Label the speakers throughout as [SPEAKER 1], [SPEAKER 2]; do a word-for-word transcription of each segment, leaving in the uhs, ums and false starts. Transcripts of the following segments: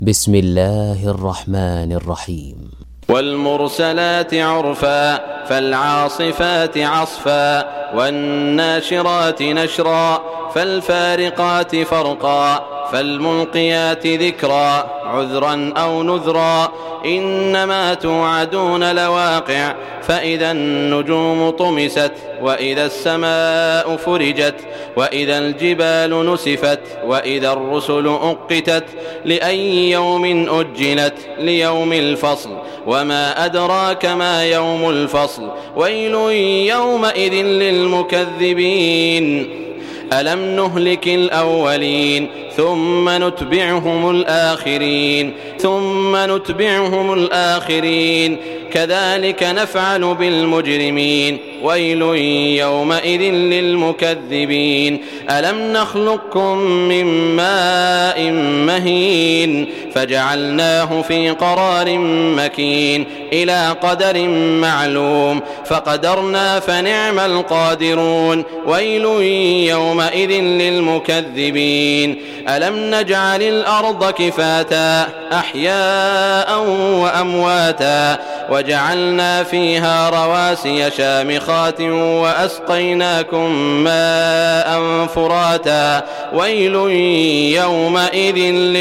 [SPEAKER 1] بسم الله الرحمن الرحيم.
[SPEAKER 2] والمرسلات عرفا فالعاصفات عصفا والناشرات نشرا فالفارقات فرقا فالملقيات ذكرا عذرا أو نذرا إنما توعدون لواقع فإذا النجوم طمست وإذا السماء فرجت وإذا الجبال نسفت وإذا الرسل أقتت لأي يوم أجلت ليوم الفصل وما أدراك ما يوم الفصل ويل يومئذ للمكذبين ألم نهلك الأولين ثم نتبعهم الآخرين ثم نتبعهم الآخرين كذلك نفعل بالمجرمين ويل يومئذ للمكذبين ألم نخلقكم من ماء مهين فجعلناه في قرار مكين إلى قدر معلوم فقدرنا فنعم القادرون ويل يومئذ للمكذبين ألم نجعل الأرض كفاتا أحياء وأمواتا وجعلنا فيها رواسي شامخات وأسقيناكم ماء فراتا ويل يومئذ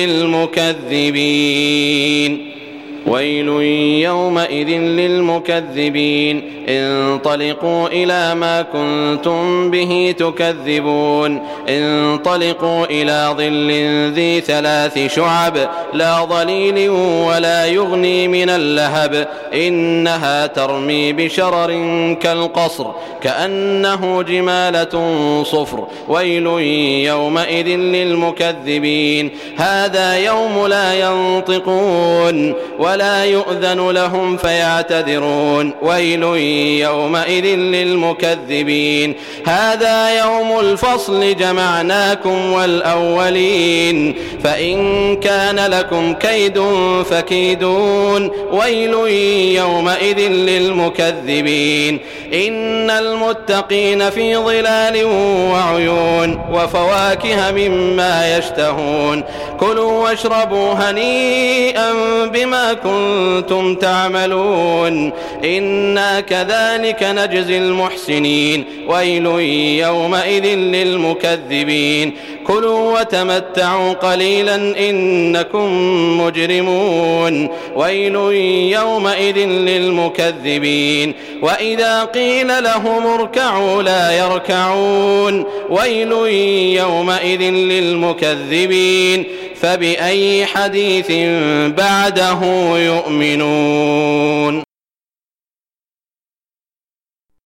[SPEAKER 2] للمكذبين ويل يومئذ للمكذبين انطلقوا إلى ما كنتم به تكذبون انطلقوا إلى ظل ذي ثلاث شعب لا ظليل ولا يغني من اللهب إنها ترمي بشرر كالقصر كأنه جمالة صفر ويل يومئذ للمكذبين هذا يوم لا ينطقون ولا يؤذن لهم فيعتذرون ويل يومئذ للمكذبين هذا يوم الفصل جمعناكم والأولين فإن كان لكم كيد فكيدون ويل يومئذ للمكذبين إن المتقين في ظلال وعيون وفواكه مما يشتهون كلوا واشربوا هنيئا بما كنتم تعملون إنا كذلك نجزي المحسنين ويل يومئذ للمكذبين كلوا وتمتعوا قليلا إنكم مجرمون ويل يومئذ للمكذبين وإذا قيل لهم اركعوا لا يركعون ويل يومئذ للمكذبين فبأي حديث بعده يؤمنون.